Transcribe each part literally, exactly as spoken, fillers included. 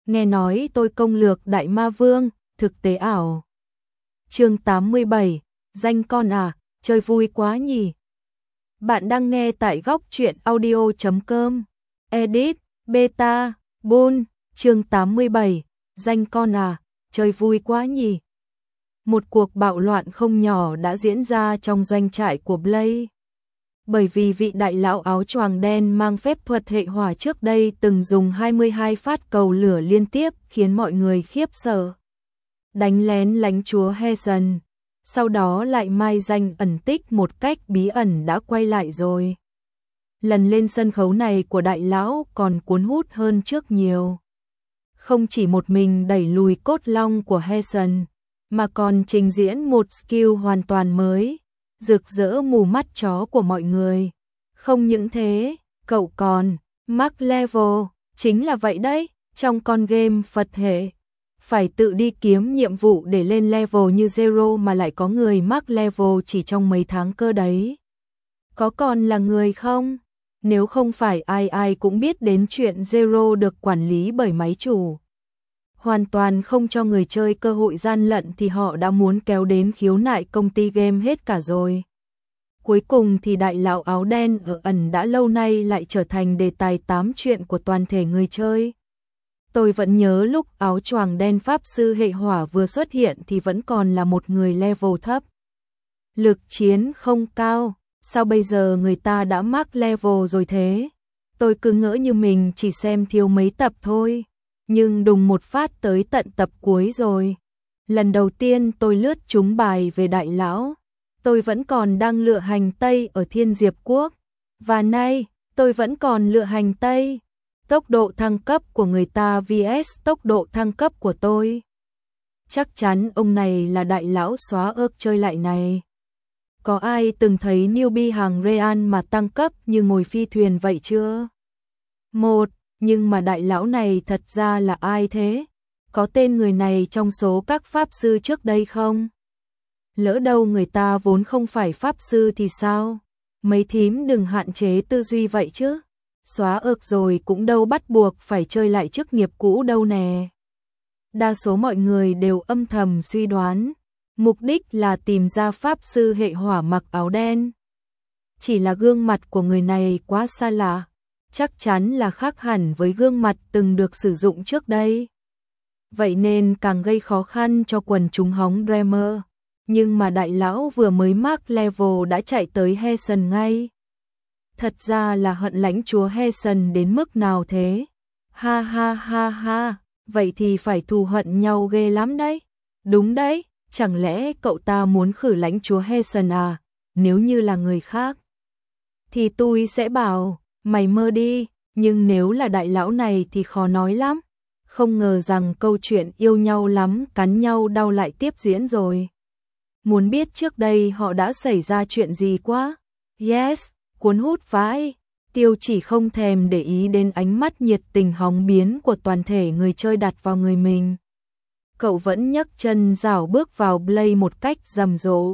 Nghe nói tôi công lược Đại Ma Vương, thực tế ảo. Chương tám mươi bảy, danh con à, chơi vui quá nhỉ. Bạn đang nghe tại góc truyện audio chấm com. Edit, Beta, Bull, chương tám mươi bảy, danh con à, chơi vui quá nhỉ. Một cuộc bạo loạn không nhỏ đã diễn ra trong doanh trại của Blaze. Bởi vì vị đại lão áo choàng đen mang phép thuật hệ hỏa trước đây từng dùng hai mươi hai phát cầu lửa liên tiếp khiến mọi người khiếp sợ. Đánh lén lãnh chúa Hezen, sau đó lại mai danh ẩn tích một cách bí ẩn đã quay lại rồi. Lần lên sân khấu này của đại lão còn cuốn hút hơn trước nhiều. Không chỉ một mình đẩy lùi cốt long của Hezen, mà còn trình diễn một skill hoàn toàn mới, rực rỡ mù mắt chó của mọi người. Không những thế, cậu còn max level, chính là vậy đấy, trong con game Phật hệ, phải tự đi kiếm nhiệm vụ để lên level như Zero mà lại có người max level chỉ trong mấy tháng cơ đấy. Có còn là người không? Nếu không phải ai ai cũng biết đến chuyện Zero được quản lý bởi máy chủ, hoàn toàn không cho người chơi cơ hội gian lận thì họ đã muốn kéo đến khiếu nại công ty game hết cả rồi. Cuối cùng thì đại lão áo đen ở ẩn đã lâu nay lại trở thành đề tài tám chuyện của toàn thể người chơi. Tôi vẫn nhớ lúc áo choàng đen pháp sư hệ hỏa vừa xuất hiện thì vẫn còn là một người level thấp. Lực chiến không cao, sao bây giờ người ta đã max level rồi thế? Tôi cứ ngỡ như mình chỉ xem thiếu mấy tập thôi. Nhưng đùng một phát tới tận tập cuối rồi. Lần đầu tiên tôi lướt trúng bài về đại lão, tôi vẫn còn đang lựa hành tây ở Thiên Diệp Quốc. Và nay, tôi vẫn còn lựa hành tây. Tốc độ thăng cấp của người ta vs tốc độ thăng cấp của tôi. Chắc chắn ông này là đại lão xóa ớt chơi lại này. Có ai từng thấy newbie hàng Real mà tăng cấp như ngồi phi thuyền vậy chưa? Một. Nhưng mà đại lão này thật ra là ai thế? Có tên người này trong số các pháp sư trước đây không? Lỡ đâu người ta vốn không phải pháp sư thì sao? Mấy thím đừng hạn chế tư duy vậy chứ. Xóa ược rồi cũng đâu bắt buộc phải chơi lại chức nghiệp cũ đâu nè. Đa số mọi người đều âm thầm suy đoán, mục đích là tìm ra pháp sư hệ hỏa mặc áo đen. Chỉ là gương mặt của người này quá xa lạ. Chắc chắn là khác hẳn với gương mặt từng được sử dụng trước đây. Vậy nên càng gây khó khăn cho quần chúng hóng Dreamer. Nhưng mà đại lão vừa mới max level đã chạy tới Hezen ngay. Thật ra là hận lãnh chúa Hezen đến mức nào thế? Ha ha ha ha, vậy thì phải thù hận nhau ghê lắm đấy. Đúng đấy, chẳng lẽ cậu ta muốn khử lãnh chúa Hezen à? Nếu như là người khác thì tôi sẽ bảo mày mơ đi, nhưng nếu là đại lão này thì khó nói lắm. Không ngờ rằng câu chuyện yêu nhau lắm, cắn nhau đau lại tiếp diễn rồi. Muốn biết trước đây họ đã xảy ra chuyện gì quá? Yes, cuốn hút vãi. Tiêu chỉ không thèm để ý đến ánh mắt nhiệt tình hóng biến của toàn thể người chơi đặt vào người mình. Cậu vẫn nhấc chân rảo bước vào Blaze một cách rầm rộ.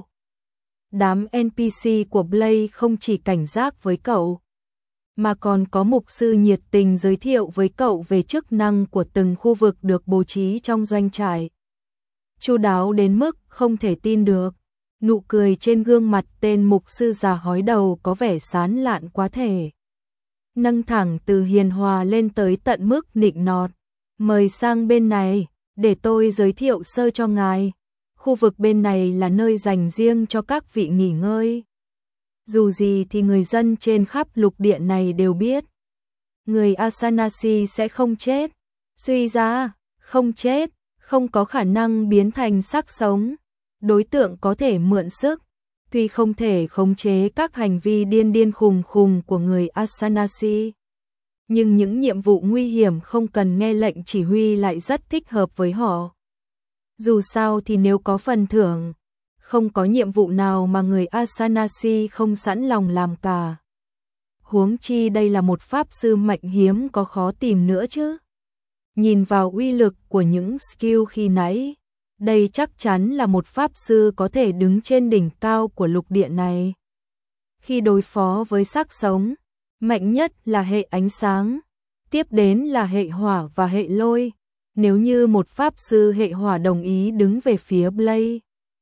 Đám en pê xê của Blaze không chỉ cảnh giác với cậu, mà còn có mục sư nhiệt tình giới thiệu với cậu về chức năng của từng khu vực được bố trí trong doanh trại. Chu đáo đến mức không thể tin được, nụ cười trên gương mặt tên mục sư già hói đầu có vẻ sán lạn quá thể. Nâng thẳng từ hiền hòa lên tới tận mức nịnh nọt. Mời sang bên này, để tôi giới thiệu sơ cho ngài. Khu vực bên này là nơi dành riêng cho các vị nghỉ ngơi. Dù gì thì người dân trên khắp lục địa này đều biết, người Asanasi sẽ không chết. Suy ra, không chết, không có khả năng biến thành xác sống. Đối tượng có thể mượn sức, tuy không thể khống chế các hành vi điên điên khùng khùng của người Asanasi. Nhưng những nhiệm vụ nguy hiểm không cần nghe lệnh chỉ huy lại rất thích hợp với họ. Dù sao thì nếu có phần thưởng, không có nhiệm vụ nào mà người Asanasi không sẵn lòng làm cả. Huống chi đây là một pháp sư mạnh hiếm có khó tìm nữa chứ. Nhìn vào uy lực của những skill khi nãy, đây chắc chắn là một pháp sư có thể đứng trên đỉnh cao của lục địa này. Khi đối phó với xác sống, mạnh nhất là hệ ánh sáng, tiếp đến là hệ hỏa và hệ lôi. Nếu như một pháp sư hệ hỏa đồng ý đứng về phía Blaze,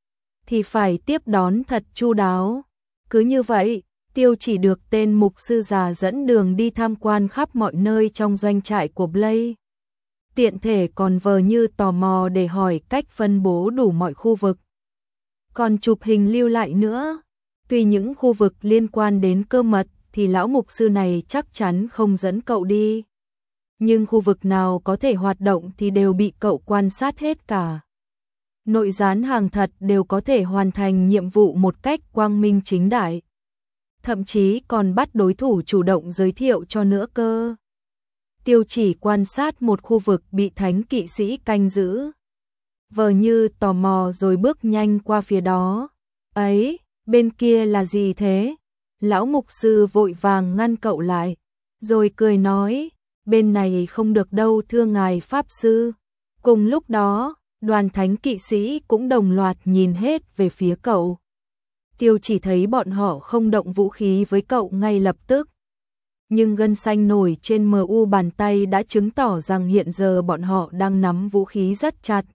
thì phải tiếp đón thật chu đáo. Cứ như vậy, Tiêu Chỉ được tên mục sư già dẫn đường đi tham quan khắp mọi nơi trong doanh trại của Blaze. Tiện thể còn vờ như tò mò để hỏi cách phân bố đủ mọi khu vực. Còn chụp hình lưu lại nữa. Tuy những khu vực liên quan đến cơ mật thì lão mục sư này chắc chắn không dẫn cậu đi. Nhưng khu vực nào có thể hoạt động thì đều bị cậu quan sát hết cả. Nội gián hàng thật đều có thể hoàn thành nhiệm vụ một cách quang minh chính đại. Thậm chí còn bắt đối thủ chủ động giới thiệu cho nữa cơ. Tiêu Chỉ quan sát một khu vực bị thánh kỵ sĩ canh giữ. Vờ như tò mò rồi bước nhanh qua phía đó. Ấy, bên kia là gì thế? Lão mục sư vội vàng ngăn cậu lại, rồi cười nói, bên này không được đâu thưa ngài pháp sư. Cùng lúc đó, đoàn thánh kỵ sĩ cũng đồng loạt nhìn hết về phía cậu. Tiêu Chỉ thấy bọn họ không động vũ khí với cậu ngay lập tức. Nhưng gân xanh nổi trên mờ u bàn tay đã chứng tỏ rằng hiện giờ bọn họ đang nắm vũ khí rất chặt.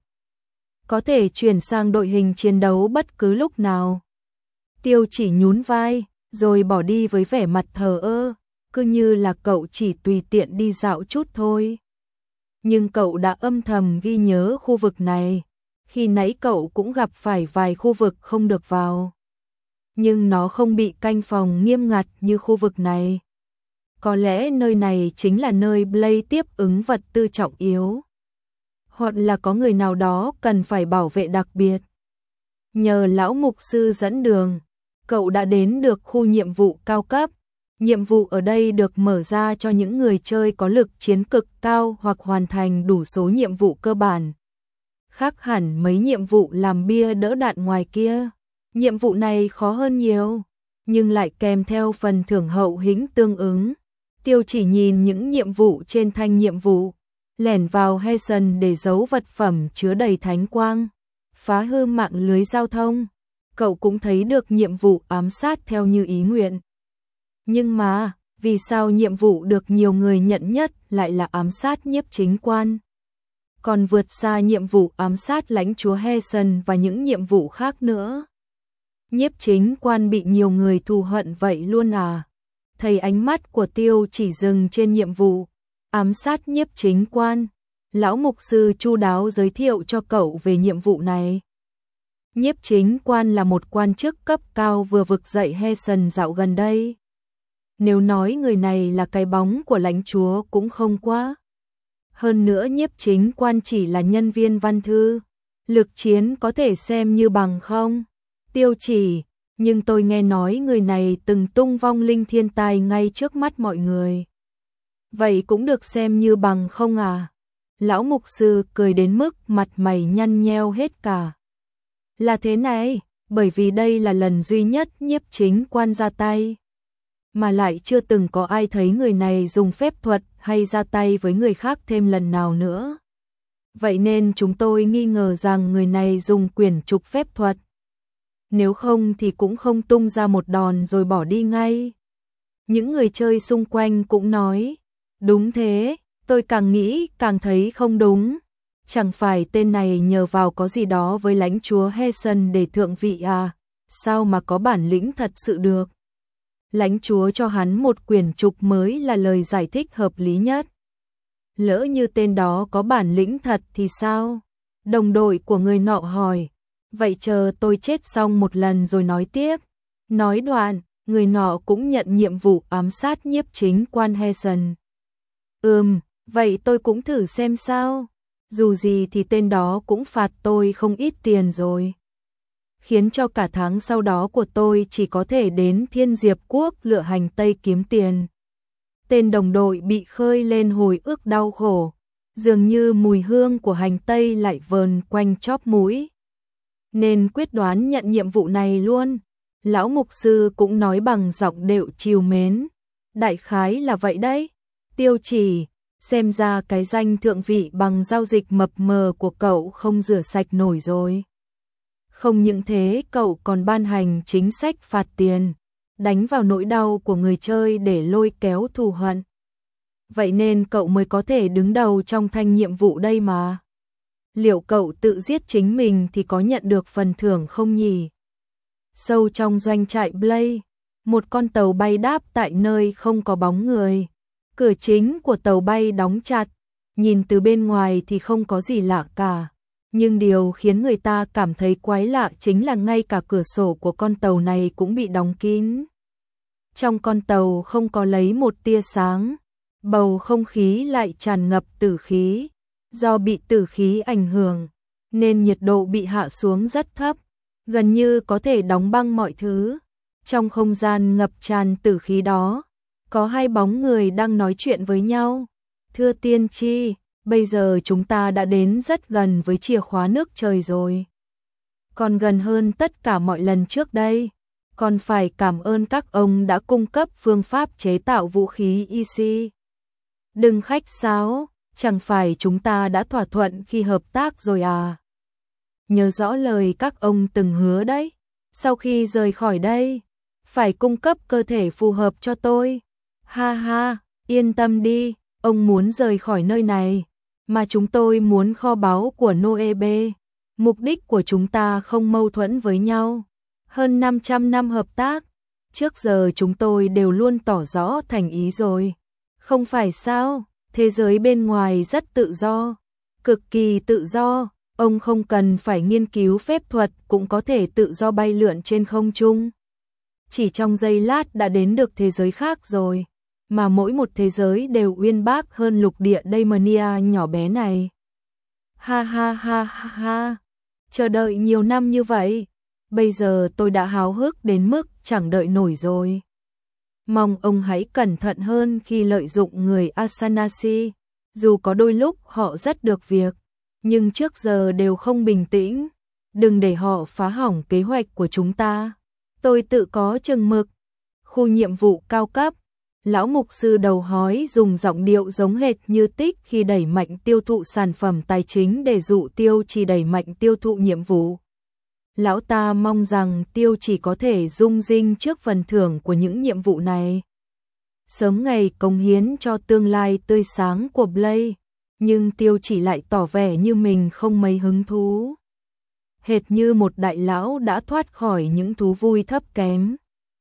Có thể chuyển sang đội hình chiến đấu bất cứ lúc nào. Tiêu Chỉ nhún vai, rồi bỏ đi với vẻ mặt thờ ơ, cứ như là cậu chỉ tùy tiện đi dạo chút thôi. Nhưng cậu đã âm thầm ghi nhớ khu vực này. Khi nãy cậu cũng gặp phải vài khu vực không được vào. Nhưng nó không bị canh phòng nghiêm ngặt như khu vực này. Có lẽ nơi này chính là nơi Blaze tiếp ứng vật tư trọng yếu. Hoặc là có người nào đó cần phải bảo vệ đặc biệt. Nhờ lão mục sư dẫn đường, cậu đã đến được khu nhiệm vụ cao cấp. Nhiệm vụ ở đây được mở ra cho những người chơi có lực chiến cực cao hoặc hoàn thành đủ số nhiệm vụ cơ bản. Khác hẳn mấy nhiệm vụ làm bia đỡ đạn ngoài kia. Nhiệm vụ này khó hơn nhiều, nhưng lại kèm theo phần thưởng hậu hĩnh tương ứng. Tiêu Chỉ nhìn những nhiệm vụ trên thanh nhiệm vụ, lẻn vào Hessen để giấu vật phẩm chứa đầy thánh quang, phá hư mạng lưới giao thông. Cậu cũng thấy được nhiệm vụ ám sát theo như ý nguyện. Nhưng mà, vì sao nhiệm vụ được nhiều người nhận nhất lại là ám sát nhiếp chính quan? Còn vượt xa nhiệm vụ ám sát lãnh chúa Hessen và những nhiệm vụ khác nữa. Nhiếp chính quan bị nhiều người thù hận vậy luôn à? Thấy ánh mắt của Tiêu Chỉ dừng trên nhiệm vụ ám sát nhiếp chính quan, lão mục sư chu đáo giới thiệu cho cậu về nhiệm vụ này. Nhiếp chính quan là một quan chức cấp cao vừa vực dậy Hessen dạo gần đây. Nếu nói người này là cái bóng của lãnh chúa cũng không quá. Hơn nữa nhiếp chính quan chỉ là nhân viên văn thư, lực chiến có thể xem như bằng không? Tiêu Chỉ, nhưng tôi nghe nói người này từng tung vong linh thiên tai ngay trước mắt mọi người. Vậy cũng được xem như bằng không à? Lão mục sư cười đến mức mặt mày nhăn nheo hết cả. Là thế này, bởi vì đây là lần duy nhất nhiếp chính quan ra tay. Mà lại chưa từng có ai thấy người này dùng phép thuật hay ra tay với người khác thêm lần nào nữa. Vậy nên chúng tôi nghi ngờ rằng người này dùng quyển trục phép thuật. Nếu không thì cũng không tung ra một đòn rồi bỏ đi ngay. Những người chơi xung quanh cũng nói, đúng thế, tôi càng nghĩ càng thấy không đúng. Chẳng phải tên này nhờ vào có gì đó với lãnh chúa Hessen để thượng vị à, sao mà có bản lĩnh thật sự được. Lãnh chúa cho hắn một quyển trục mới là lời giải thích hợp lý nhất. Lỡ như tên đó có bản lĩnh thật thì sao? Đồng đội của người nọ hỏi. Vậy chờ tôi chết xong một lần rồi nói tiếp. Nói đoạn, người nọ cũng nhận nhiệm vụ ám sát nhiếp chính quan Hessen. Ừm, vậy tôi cũng thử xem sao. Dù gì thì tên đó cũng phạt tôi không ít tiền rồi. Khiến cho cả tháng sau đó của tôi chỉ có thể đến Thiên Diệp Quốc lựa hành Tây kiếm tiền. Tên đồng đội bị khơi lên hồi ức đau khổ. Dường như mùi hương của hành Tây lại vờn quanh chóp mũi. Nên quyết đoán nhận nhiệm vụ này luôn. Lão mục sư cũng nói bằng giọng điệu trìu mến. Đại khái là vậy đấy. Tiêu Chỉ, xem ra cái danh thượng vị bằng giao dịch mập mờ của cậu không rửa sạch nổi rồi. Không những thế cậu còn ban hành chính sách phạt tiền, đánh vào nỗi đau của người chơi để lôi kéo thù hận. vậy nên cậu mới có thể đứng đầu trong thanh nhiệm vụ đây mà. Liệu cậu tự giết chính mình thì có nhận được phần thưởng không nhỉ? Sâu trong doanh trại Blaze, một con tàu bay đáp tại nơi không có bóng người. Cửa chính của tàu bay đóng chặt, nhìn từ bên ngoài thì không có gì lạ cả. Nhưng điều khiến người ta cảm thấy quái lạ chính là ngay cả cửa sổ của con tàu này cũng bị đóng kín. Trong con tàu không có lấy một tia sáng, bầu không khí lại tràn ngập tử khí. Do bị tử khí ảnh hưởng, nên nhiệt độ bị hạ xuống rất thấp, gần như có thể đóng băng mọi thứ. Trong không gian ngập tràn tử khí đó, có hai bóng người đang nói chuyện với nhau. Thưa tiên tri, bây giờ chúng ta đã đến rất gần với chìa khóa nước trời rồi. Còn gần hơn tất cả mọi lần trước đây. Còn phải cảm ơn các ông đã cung cấp phương pháp chế tạo vũ khí i xê. Đừng khách sáo, chẳng phải chúng ta đã thỏa thuận khi hợp tác rồi à? Nhớ rõ lời các ông từng hứa đấy. Sau khi rời khỏi đây, phải cung cấp cơ thể phù hợp cho tôi. Ha ha, yên tâm đi, ông muốn rời khỏi nơi này, mà chúng tôi muốn kho báu của Noebe. Mục đích của chúng ta không mâu thuẫn với nhau. Hơn năm trăm năm hợp tác, trước giờ chúng tôi đều luôn tỏ rõ thành ý rồi. Không phải sao, thế giới bên ngoài rất tự do, cực kỳ tự do, ông không cần phải nghiên cứu phép thuật cũng có thể tự do bay lượn trên không trung. Chỉ trong giây lát đã đến được thế giới khác rồi, mà mỗi một thế giới đều uyên bác hơn lục địa Daemonia nhỏ bé này. Ha ha ha ha ha, chờ đợi nhiều năm như vậy. Bây giờ tôi đã háo hức đến mức chẳng đợi nổi rồi. Mong ông hãy cẩn thận hơn khi lợi dụng người Asanasi. Dù có đôi lúc họ rất được việc, nhưng trước giờ đều không bình tĩnh. Đừng để họ phá hỏng kế hoạch của chúng ta. Tôi tự có chừng mực. Khu nhiệm vụ cao cấp. Lão mục sư đầu hói dùng giọng điệu giống hệt như Tích khi đẩy mạnh tiêu thụ sản phẩm tài chính để dụ Tiêu Chỉ đẩy mạnh tiêu thụ nhiệm vụ. Lão ta mong rằng Tiêu Chỉ có thể rung rinh trước phần thưởng của những nhiệm vụ này. Sớm ngày cống hiến cho tương lai tươi sáng của Blaze, nhưng Tiêu Chỉ lại tỏ vẻ như mình không mấy hứng thú. Hệt như một đại lão đã thoát khỏi những thú vui thấp kém.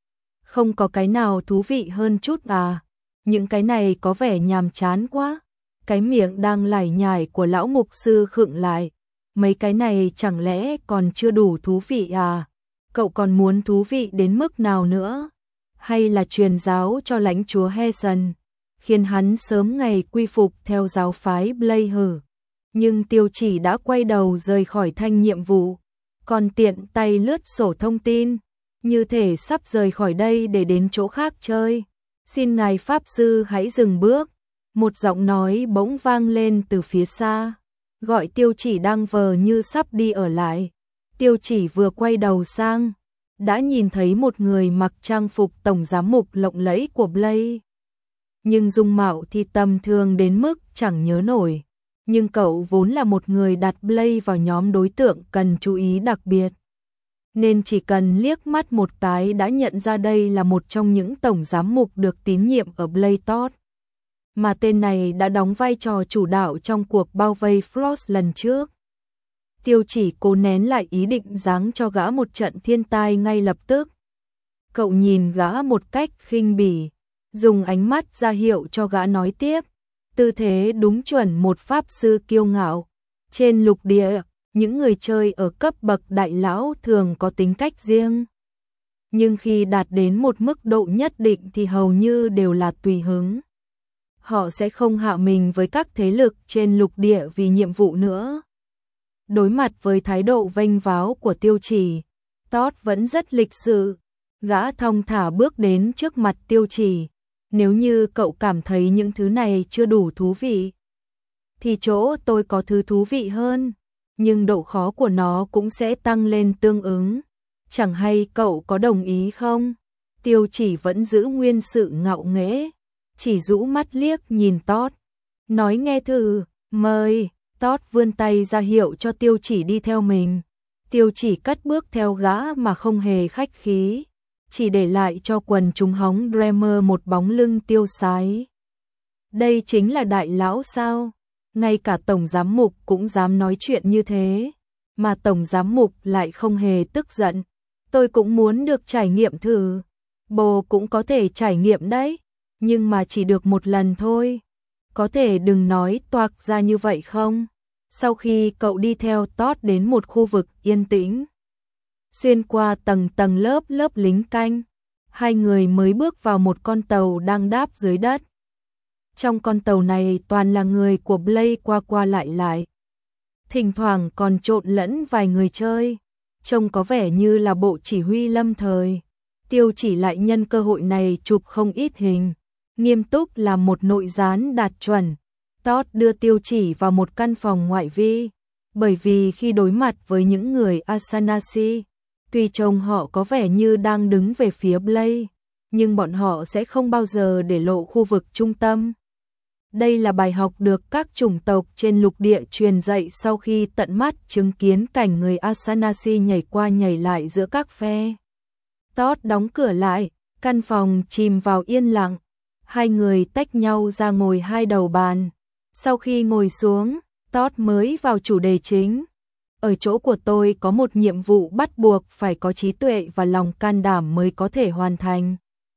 Không có cái nào thú vị hơn chút à? Những cái này có vẻ nhàm chán quá. Cái miệng đang lải nhải của lão mục sư khựng lại. Mấy cái này chẳng lẽ còn chưa đủ thú vị à? Cậu còn muốn thú vị đến mức nào nữa? Hay là truyền giáo cho lãnh chúa Heson, khiến hắn sớm ngày quy phục theo giáo phái Blaze hử? Nhưng Tiêu Chỉ đã quay đầu rời khỏi thanh nhiệm vụ, còn tiện tay lướt sổ thông tin, như thể sắp rời khỏi đây để đến chỗ khác chơi. Xin ngài pháp sư hãy dừng bước. Một giọng nói bỗng vang lên từ phía xa, gọi Tiêu Chỉ đang vờ như sắp đi ở lại. Tiêu Chỉ vừa quay đầu sang, đã nhìn thấy một người mặc trang phục tổng giám mục lộng lẫy của Blaze. Nhưng dung mạo thì tầm thường đến mức chẳng nhớ nổi. Nhưng cậu vốn là một người đặt Blaze vào nhóm đối tượng cần chú ý đặc biệt, nên chỉ cần liếc mắt một cái đã nhận ra đây là một trong những tổng giám mục được tín nhiệm ở Blaze Todd. Mà tên này đã đóng vai trò chủ đạo trong cuộc bao vây Frost lần trước. Tiêu Chỉ cố nén lại ý định giáng cho gã một trận thiên tai ngay lập tức. Cậu nhìn gã một cách khinh bỉ, dùng ánh mắt ra hiệu cho gã nói tiếp. Tư thế đúng chuẩn một pháp sư kiêu ngạo. Trên lục địa, những người chơi ở cấp bậc đại lão thường có tính cách riêng. Nhưng khi đạt đến một mức độ nhất định thì hầu như đều là tùy hứng. Họ sẽ không hạ mình với các thế lực trên lục địa vì nhiệm vụ nữa. Đối mặt với thái độ vênh váo của Tiêu Chỉ, Todd vẫn rất lịch sự. Gã thong thả bước đến trước mặt Tiêu Chỉ. Nếu như cậu cảm thấy những thứ này chưa đủ thú vị, thì chỗ tôi có thứ thú vị hơn, nhưng độ khó của nó cũng sẽ tăng lên tương ứng. Chẳng hay cậu có đồng ý không? Tiêu Chỉ vẫn giữ nguyên sự ngạo nghễ, chỉ rũ mắt liếc nhìn Todd, nói nghe thử, mời. Todd vươn tay ra hiệu cho Tiêu Chỉ đi theo mình. Tiêu Chỉ cất bước theo gã mà không hề khách khí, chỉ để lại cho quần chúng hóng Dreamer một bóng lưng tiêu sái. Đây chính là đại lão sao? Ngay cả tổng giám mục cũng dám nói chuyện như thế, mà tổng giám mục lại không hề tức giận. Tôi cũng muốn được trải nghiệm thử. Bồ cũng có thể trải nghiệm đấy, nhưng mà chỉ được một lần thôi. Có thể đừng nói toạc ra như vậy không? Sau khi cậu đi theo Todd đến một khu vực yên tĩnh, xuyên qua tầng tầng lớp lớp lính canh, hai người mới bước vào một con tàu đang đáp dưới đất. Trong con tàu này toàn là người của Blade qua qua lại lại. Thỉnh thoảng còn trộn lẫn vài người chơi, trông có vẻ như là bộ chỉ huy lâm thời. Tiêu Chỉ lại nhân cơ hội này chụp không ít hình, nghiêm túc làm một nội gián đạt chuẩn. Todd đưa Tiêu Chỉ vào một căn phòng ngoại vi, bởi vì khi đối mặt với những người Asanasi, tuy trông họ có vẻ như đang đứng về phía Blade, nhưng bọn họ sẽ không bao giờ để lộ khu vực trung tâm. Đây là bài học được các chủng tộc trên lục địa truyền dạy sau khi tận mắt chứng kiến cảnh người Asanasi nhảy qua nhảy lại giữa các phe. Todd đóng cửa lại, căn phòng chìm vào yên lặng. Hai người tách nhau ra ngồi hai đầu bàn. Sau khi ngồi xuống, Todd mới vào chủ đề chính. Ở chỗ của tôi có một nhiệm vụ bắt buộc phải có trí tuệ và lòng can đảm mới có thể hoàn thành.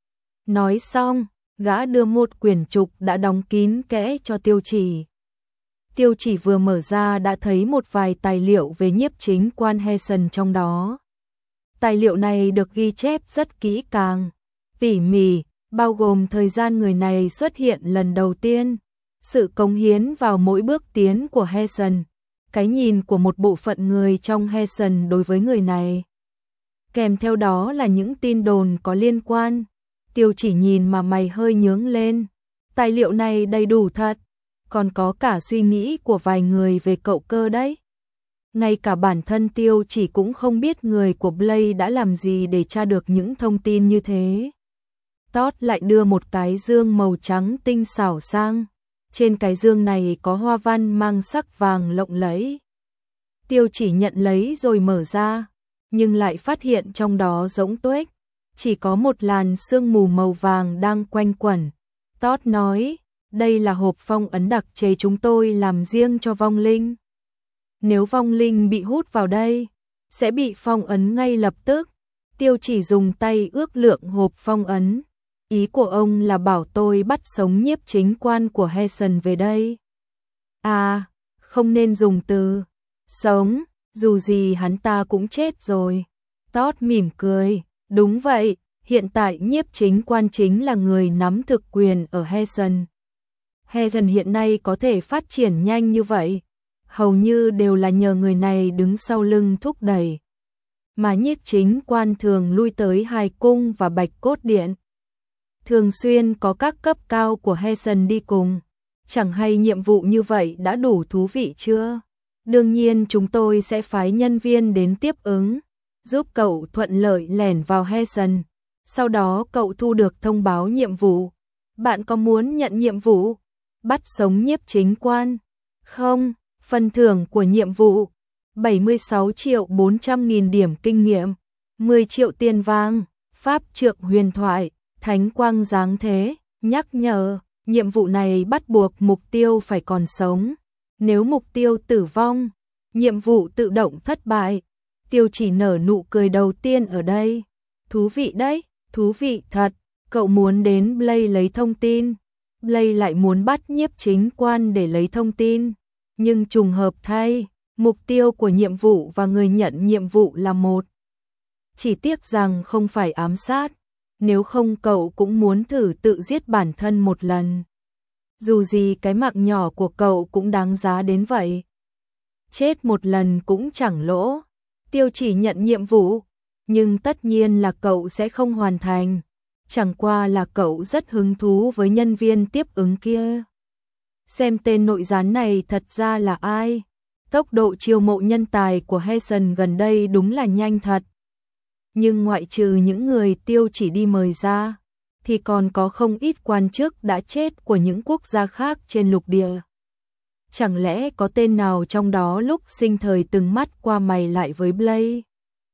Nói xong, gã đưa một quyển trục đã đóng kín kẽ cho Tiêu Chỉ. Tiêu Chỉ vừa mở ra đã thấy một vài tài liệu về nhiếp chính quan Hessen trong đó. Tài liệu này được ghi chép rất kỹ càng, tỉ mỉ, bao gồm thời gian người này xuất hiện lần đầu tiên, sự cống hiến vào mỗi bước tiến của Hessen, cái nhìn của một bộ phận người trong Hessen đối với người này. Kèm theo đó là những tin đồn có liên quan. Tiêu Chỉ nhìn mà mày hơi nhướng lên. Tài liệu này đầy đủ thật, còn có cả suy nghĩ của vài người về cậu cơ đấy. Ngay cả bản thân Tiêu Chỉ cũng không biết người của Blade đã làm gì để tra được những thông tin như thế. Todd lại đưa một cái dương màu trắng tinh xảo sang. Trên cái dương này có hoa văn mang sắc vàng lộng lẫy. Tiêu Chỉ nhận lấy rồi mở ra, nhưng lại phát hiện trong đó rỗng tuếch, chỉ có một làn sương mù màu vàng đang quanh quẩn. Todd nói, đây là hộp phong ấn đặc chế chúng tôi làm riêng cho vong linh. Nếu vong linh bị hút vào đây, sẽ bị phong ấn ngay lập tức. Tiêu Chỉ dùng tay ước lượng hộp phong ấn. Ý của ông là bảo tôi bắt sống nhiếp chính quan của Hessen về đây. À, không nên dùng từ sống, dù gì hắn ta cũng chết rồi. Todd mỉm cười, đúng vậy, hiện tại nhiếp chính quan chính là người nắm thực quyền ở Hessen. Hessen hiện nay có thể phát triển nhanh như vậy, hầu như đều là nhờ người này đứng sau lưng thúc đẩy. Mà nhiếp chính quan thường lui tới Hải Cung và Bạch Cốt Điện. Thường xuyên có các cấp cao của Hessen đi cùng. Chẳng hay nhiệm vụ như vậy đã đủ thú vị chưa? Đương nhiên chúng tôi sẽ phái nhân viên đến tiếp ứng, giúp cậu thuận lợi lẻn vào Hessen. Sau đó cậu thu được thông báo nhiệm vụ. Bạn có muốn nhận nhiệm vụ? Bắt sống nhiếp chính quan? Không, phần thưởng của nhiệm vụ. bảy mươi sáu triệu bốn trăm nghìn điểm kinh nghiệm, mười triệu tiền vàng, pháp trượng huyền thoại, thánh quang giáng thế, nhắc nhở, nhiệm vụ này bắt buộc mục tiêu phải còn sống. Nếu mục tiêu tử vong, nhiệm vụ tự động thất bại. Tiêu Chỉ nở nụ cười đầu tiên ở đây. Thú vị đấy, thú vị thật. Cậu muốn đến Blade lấy thông tin. Blade lại muốn bắt nhiếp chính quan để lấy thông tin. Nhưng trùng hợp thay, mục tiêu của nhiệm vụ và người nhận nhiệm vụ là một. Chỉ tiếc rằng không phải ám sát. Nếu không cậu cũng muốn thử tự giết bản thân một lần. Dù gì cái mạng nhỏ của cậu cũng đáng giá đến vậy. Chết một lần cũng chẳng lỗ. Tiêu Chỉ nhận nhiệm vụ, nhưng tất nhiên là cậu sẽ không hoàn thành. Chẳng qua là cậu rất hứng thú với nhân viên tiếp ứng kia. Xem tên nội gián này thật ra là ai. Tốc độ chiêu mộ nhân tài của Hessen gần đây đúng là nhanh thật. Nhưng ngoại trừ những người Tiêu Chỉ đi mời ra, thì còn có không ít quan chức đã chết của những quốc gia khác trên lục địa. Chẳng lẽ có tên nào trong đó lúc sinh thời từng mắt qua mày lại với Blade?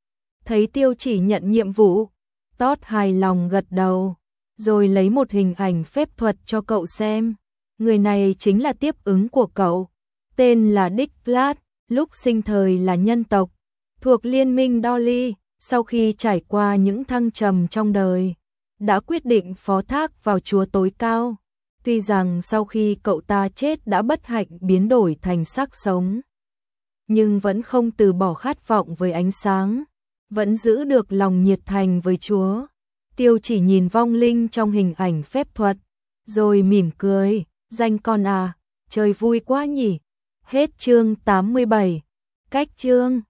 Thấy Tiêu Chỉ nhận nhiệm vụ, Todd hài lòng gật đầu, rồi lấy một hình ảnh phép thuật cho cậu xem. Người này chính là tiếp ứng của cậu, tên là Dick Platt, lúc sinh thời là nhân tộc, thuộc Liên minh Dolly, sau khi trải qua những thăng trầm trong đời, đã quyết định phó thác vào Chúa tối cao. Tuy rằng sau khi cậu ta chết đã bất hạnh biến đổi thành xác sống, nhưng vẫn không từ bỏ khát vọng với ánh sáng, vẫn giữ được lòng nhiệt thành với Chúa. Tiêu Chỉ nhìn vong linh trong hình ảnh phép thuật, rồi mỉm cười, danh con à, chơi vui quá nhỉ. Hết chương tám mươi bảy. Cách chương